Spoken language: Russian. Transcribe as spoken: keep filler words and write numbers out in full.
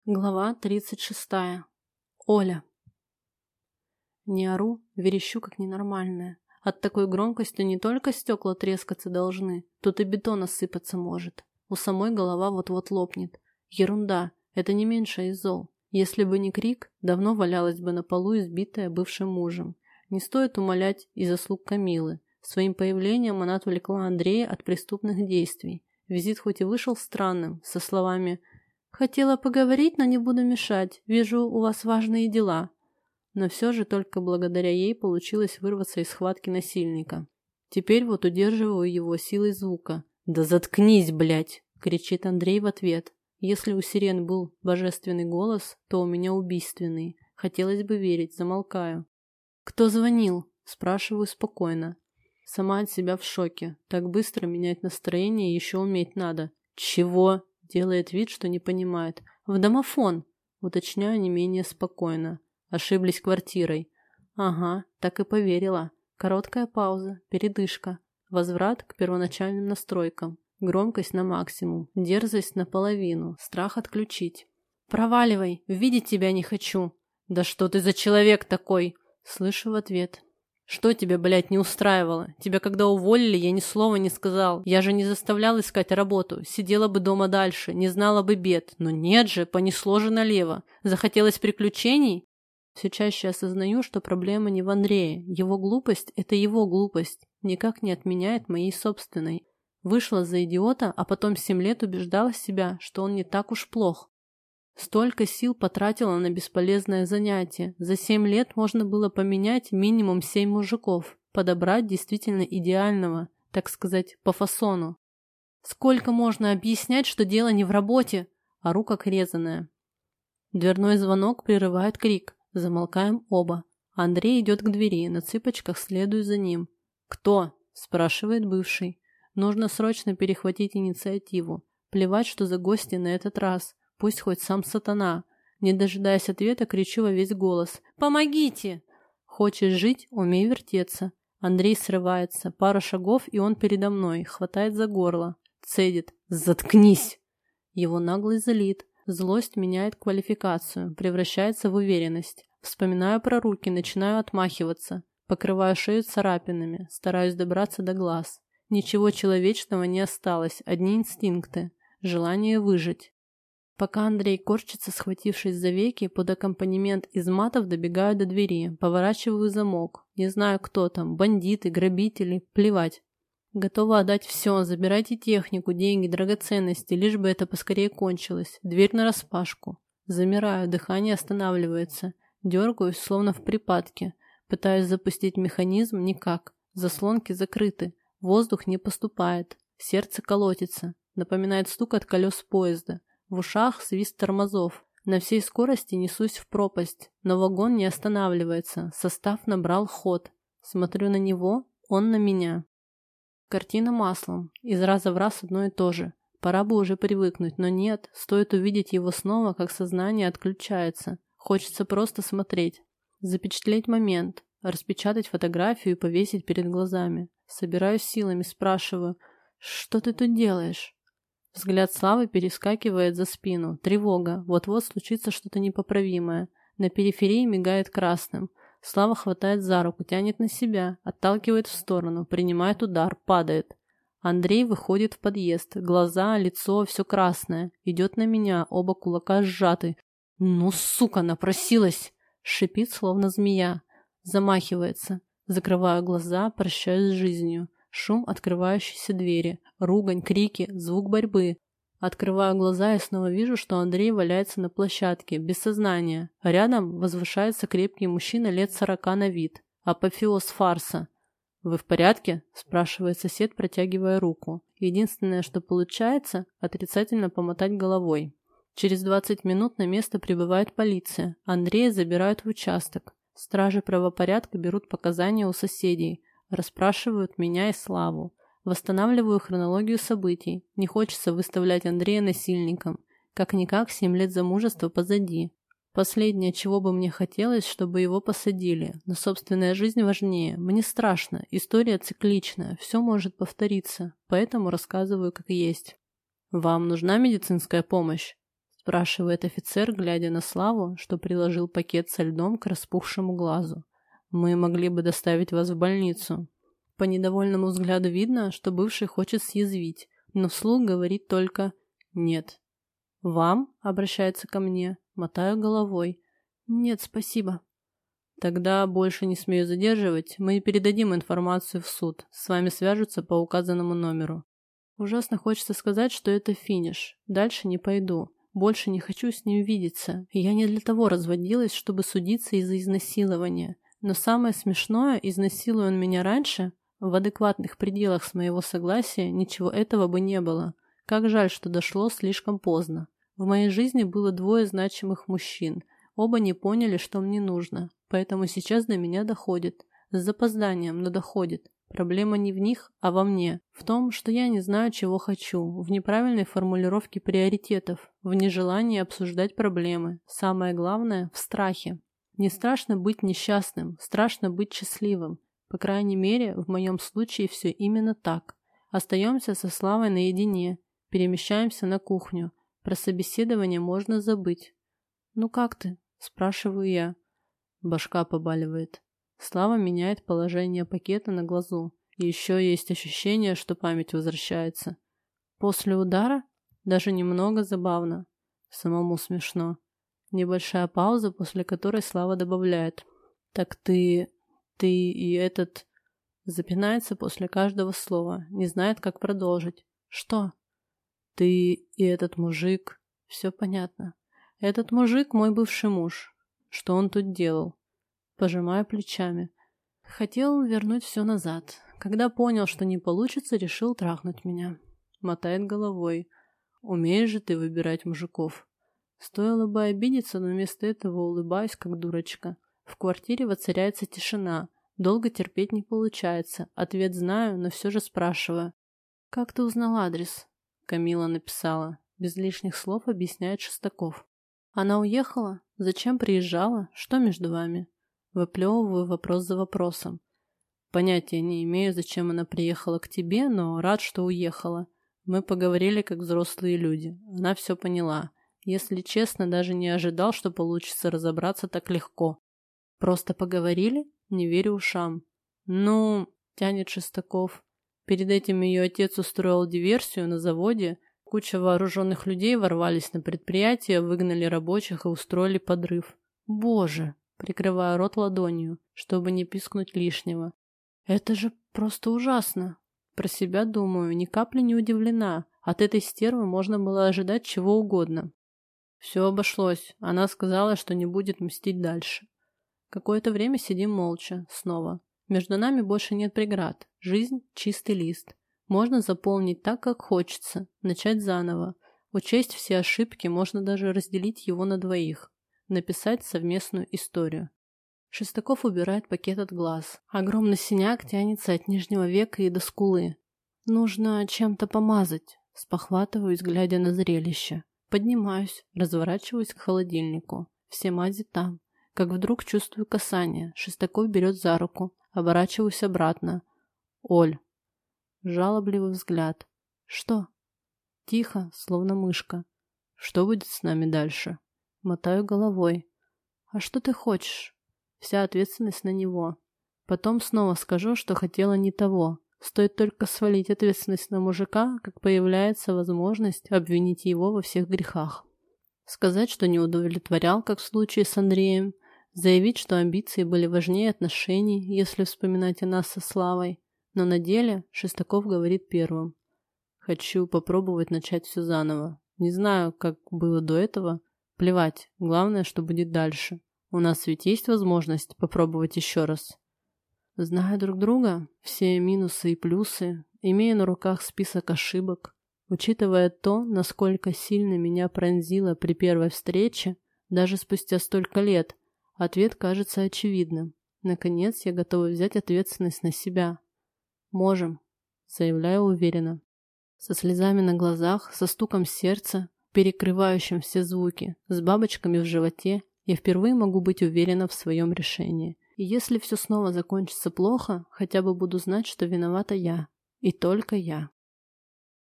Глава тридцать шестая. Оля. Не ору, верещу как ненормальная. От такой громкости не только стекла трескаться должны, тут и бетон осыпаться может. У самой голова вот-вот лопнет. Ерунда, это не меньше из зол. Если бы не крик, давно валялась бы на полу, избитая бывшим мужем. Не стоит умалять и заслуг Камилы. Своим появлением она отвлекла Андрея от преступных действий. Визит хоть и вышел странным, со словами «Хотела поговорить, но не буду мешать. Вижу, у вас важные дела». Но все же только благодаря ей получилось вырваться из схватки насильника. Теперь вот удерживаю его силой звука. «Да заткнись, блядь!» — кричит Андрей в ответ. Если у сирен был божественный голос, то у меня убийственный. Хотелось бы верить, замолкаю. «Кто звонил?» — спрашиваю спокойно. Сама от себя в шоке. Так быстро менять настроение еще уметь надо. «Чего?» Делает вид, что не понимает. «В домофон!» Уточняю не менее спокойно. Ошиблись квартирой. Ага, так и поверила. Короткая пауза, передышка. Возврат к первоначальным настройкам. Громкость на максимум, дерзость наполовину, страх отключить. «Проваливай, видеть тебя не хочу!» «Да что ты за человек такой?» Слышу в ответ. «Что тебя, блядь, не устраивало? Тебя когда уволили, я ни слова не сказал. Я же не заставлял искать работу. Сидела бы дома дальше, не знала бы бед. Но нет же, понесло же налево. Захотелось приключений?» Все чаще осознаю, что проблема не в Андрее. Его глупость – это его глупость. Никак не отменяет моей собственной. Вышла за идиота, а потом семь лет убеждала себя, что он не так уж плох. Столько сил потратила на бесполезное занятие. За семь лет можно было поменять минимум семь мужиков, подобрать действительно идеального, так сказать, по фасону. Сколько можно объяснять, что дело не в работе? Ору как резаная. Дверной звонок прерывает крик. Замолкаем оба. Андрей идет к двери, на цыпочках следую за ним. «Кто?» – спрашивает бывший. Нужно срочно перехватить инициативу. Плевать, что за гости на этот раз. Пусть хоть сам сатана. Не дожидаясь ответа, кричу во весь голос. «Помогите!» Хочешь жить – умей вертеться. Андрей срывается. Пара шагов, и он передо мной. Хватает за горло. Цедит. «Заткнись!» Его наглость злит. Злость меняет квалификацию, превращается в уверенность. Вспоминаю про руки, начинаю отмахиваться. Покрываю шею царапинами, стараюсь добраться до глаз. Ничего человечного не осталось, одни инстинкты. Желание выжить. Пока Андрей корчится, схватившись за веки, под аккомпанемент из матов добегаю до двери, поворачиваю замок. Не знаю, кто там, бандиты, грабители, плевать. Готова отдать все, забирайте технику, деньги, драгоценности, лишь бы это поскорее кончилось. Дверь нараспашку. Замираю, дыхание останавливается. Дергаюсь, словно в припадке. Пытаюсь запустить механизм, никак. Заслонки закрыты. Воздух не поступает. Сердце колотится. Напоминает стук от колес поезда. В ушах свист тормозов. На всей скорости несусь в пропасть. Но вагон не останавливается. Состав набрал ход. Смотрю на него, он на меня. Картина маслом. Из раза в раз одно и то же. Пора бы уже привыкнуть, но нет. Стоит увидеть его снова, как сознание отключается. Хочется просто смотреть. Запечатлеть момент. Распечатать фотографию и повесить перед глазами. Собираюсь силами, спрашиваю. «Что ты тут делаешь?» Взгляд Славы перескакивает за спину. Тревога. Вот-вот случится что-то непоправимое. На периферии мигает красным. Слава хватает за руку, тянет на себя, отталкивает в сторону, принимает удар, падает. Андрей выходит в подъезд. Глаза, лицо, все красное. Идет на меня, оба кулака сжаты. «Ну, сука, напросилась!» Шипит, словно змея. Замахивается. Закрываю глаза, прощаюсь с жизнью. Шум открывающейся двери. Ругань, крики, звук борьбы. Открываю глаза и снова вижу, что Андрей валяется на площадке, без сознания. Рядом возвышается крепкий мужчина лет сорока на вид. Апофеоз фарса. «Вы в порядке?» – спрашивает сосед, протягивая руку. Единственное, что получается – отрицательно помотать головой. Через двадцать минут на место прибывает полиция. Андрея забирают в участок. Стражи правопорядка берут показания у соседей. Расспрашивают меня и Славу. Восстанавливаю хронологию событий. Не хочется выставлять Андрея насильником. Как-никак семь лет замужества позади. Последнее, чего бы мне хотелось, чтобы его посадили. Но собственная жизнь важнее. Мне страшно. История цикличная. Все может повториться. Поэтому рассказываю как есть. «Вам нужна медицинская помощь?» спрашивает офицер, глядя на Славу, что приложил пакет со льдом к распухшему глазу. «Мы могли бы доставить вас в больницу». По недовольному взгляду видно, что бывший хочет съязвить, но вслух говорит только «нет». «Вам?» — обращается ко мне, мотаю головой. «Нет, спасибо». «Тогда больше не смею задерживать, мы передадим информацию в суд, с вами свяжутся по указанному номеру». Ужасно хочется сказать, что это финиш, дальше не пойду. Больше не хочу с ним видеться. Я не для того разводилась, чтобы судиться из-за изнасилования. Но самое смешное, изнасилуя он меня раньше, в адекватных пределах с моего согласия, ничего этого бы не было. Как жаль, что дошло слишком поздно. В моей жизни было двое значимых мужчин. Оба не поняли, что мне нужно. Поэтому сейчас до меня доходит. С запозданием, но доходит. Проблема не в них, а во мне. В том, что я не знаю, чего хочу. В неправильной формулировке приоритетов. В нежелании обсуждать проблемы. Самое главное – в страхе. Не страшно быть несчастным, страшно быть счастливым. По крайней мере, в моем случае все именно так. Остаемся со Славой наедине. Перемещаемся на кухню. Про собеседование можно забыть. «Ну как ты?» – спрашиваю я. Башка побаливает. Слава меняет положение пакета на глазу. И еще есть ощущение, что память возвращается. После удара? Даже немного забавно. Самому смешно. Небольшая пауза, после которой Слава добавляет. «Так ты... ты и этот...» Запинается после каждого слова. Не знает, как продолжить. «Что?» «Ты и этот мужик...» Все понятно. «Этот мужик мой бывший муж. Что он тут делал?» Пожимаю плечами. Хотел вернуть все назад. Когда понял, что не получится, решил трахнуть меня. Мотает головой. Умеешь же ты выбирать мужиков. Стоило бы обидеться, но вместо этого улыбаюсь, как дурочка. В квартире воцаряется тишина. Долго терпеть не получается. Ответ знаю, но все же спрашиваю. «Как ты узнал адрес?» Камила написала. Без лишних слов объясняет Шестаков. «Она уехала? Зачем приезжала? Что между вами?» Выплевываю вопрос за вопросом. Понятия не имею, зачем она приехала к тебе, но рад, что уехала. Мы поговорили как взрослые люди. Она все поняла. Если честно, даже не ожидал, что получится разобраться так легко. Просто поговорили? Не верю ушам. Ну, тянет Шестаков. Перед этим ее отец устроил диверсию на заводе. Куча вооруженных людей ворвались на предприятие, выгнали рабочих и устроили подрыв. Боже! Прикрываю рот ладонью, чтобы не пискнуть лишнего. Это же просто ужасно. Про себя думаю, ни капли не удивлена. От этой стервы можно было ожидать чего угодно. Все обошлось. Она сказала, что не будет мстить дальше. Какое-то время сидим молча, снова. Между нами больше нет преград. Жизнь – чистый лист. Можно заполнить так, как хочется, начать заново. Учесть все ошибки, можно даже разделить его на двоих. Написать совместную историю. Шестаков убирает пакет от глаз. Огромный синяк тянется от нижнего века и до скулы. Нужно чем-то помазать. Спохватываюсь, глядя на зрелище. Поднимаюсь, разворачиваюсь к холодильнику. Все мази там. Как вдруг чувствую касание. Шестаков берет за руку. Оборачиваюсь обратно. Оль. Жалобливый взгляд. Что? Тихо, словно мышка. Что будет с нами дальше? Мотаю головой. А что ты хочешь? Вся ответственность на него. Потом снова скажу, что хотела не того. Стоит только свалить ответственность на мужика, как появляется возможность обвинить его во всех грехах. Сказать, что не удовлетворял, как в случае с Андреем. Заявить, что амбиции были важнее отношений, если вспоминать о нас со Славой. Но на деле Шестаков говорит первым. Хочу попробовать начать все заново. Не знаю, как было до этого. Плевать, главное, что будет дальше. У нас ведь есть возможность попробовать еще раз. Зная друг друга, все минусы и плюсы, имея на руках список ошибок, учитывая то, насколько сильно меня пронзило при первой встрече, даже спустя столько лет, ответ кажется очевидным. Наконец, я готова взять ответственность на себя. Можем, заявляю уверенно. Со слезами на глазах, со стуком сердца, перекрывающим все звуки, с бабочками в животе, я впервые могу быть уверена в своем решении. И если все снова закончится плохо, хотя бы буду знать, что виновата я. И только я.